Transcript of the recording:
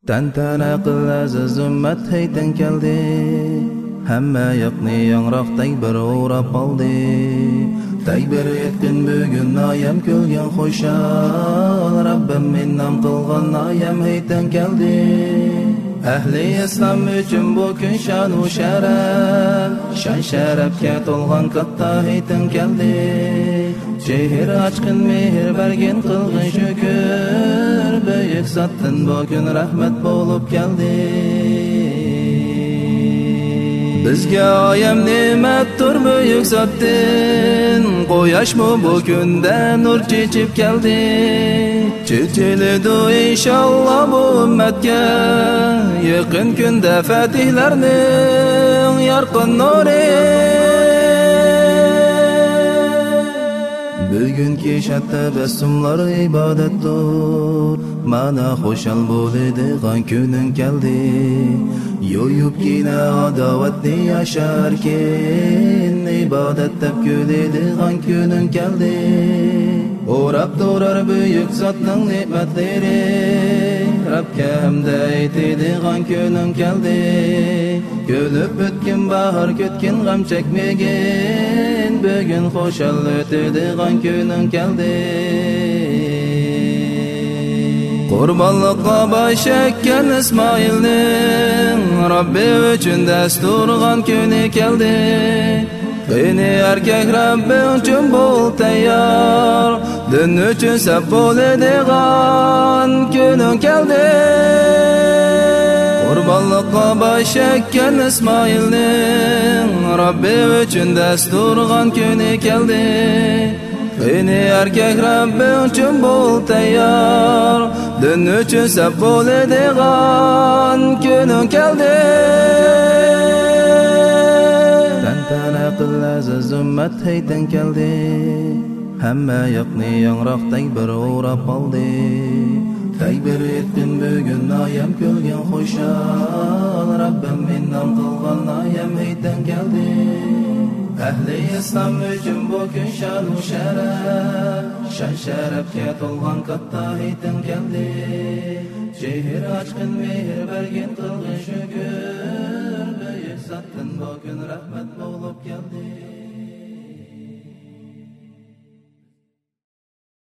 Tantana qilasiz ummat haydan keldi, hamma yoqni yangroqday bir o'rab oldi. Taybir etkin bugun ayam ko'lgan xo'shal, Rabbim minnam qilgan ayam haydan keldi. Ahli islom uchun bu kun shon va sharaf, shon sharafga to'lgan katta haydan keldi. Şehir açkın mehir bergin kılgın şükür, büyük zattın bugün rahmet bolup geldi. Bizge ayam nimettir büyük zattın, Koyaş mı bugünde nur çeçip geldi. Çeçilidu inşallah bu ümmetke, Yakın günde fetihlerinin yarkın nuri. Bugün keşat tebessümler ibadettir, Mana hoşal bo'ladigan kuning keldi. Yo'yib kina adovatni yasharkin, Ibodat deb kuladigan kuning keldi. O'rab turar buyuk zotning ne'matlari, Rabbga hamd aytadigan kuning keldi. Kulib o'tgan bahar ketgan g'am chekmagin, Bugün xo'shal o'tadigan kuning keldi. Qurbanlıqqa baş ekkan İsmailning, Rabbi uchun dasturgan kuni keldi. Qini erkak Rabbi uchun bo'l tayyor, Din uchun sab bo'ladigan kuning keldi. Qurbanlıqqa baş ekkan İsmailning, Rabbi uchun dasturgan kuni keldi. Qini erkak Rabbi uchun bo'l tayyor, Din uchun sab bo'ladigan kuning keldi. Tantana qilasiz ummat haydan keldi, hamma yoqni yangroqday bir o'rab oldi. Taybir etkin bugun ayam ko'lgan xo'shal, Rabbim minnam qilgan ayam haydan keldi. Ahli islom uchun bu kun shon va sharaf, shon sharafga to'lgan katta haydan keldi. Shehir ochqin mehr bergin qilgin shukr, buyuk zotdan bu kun rahmat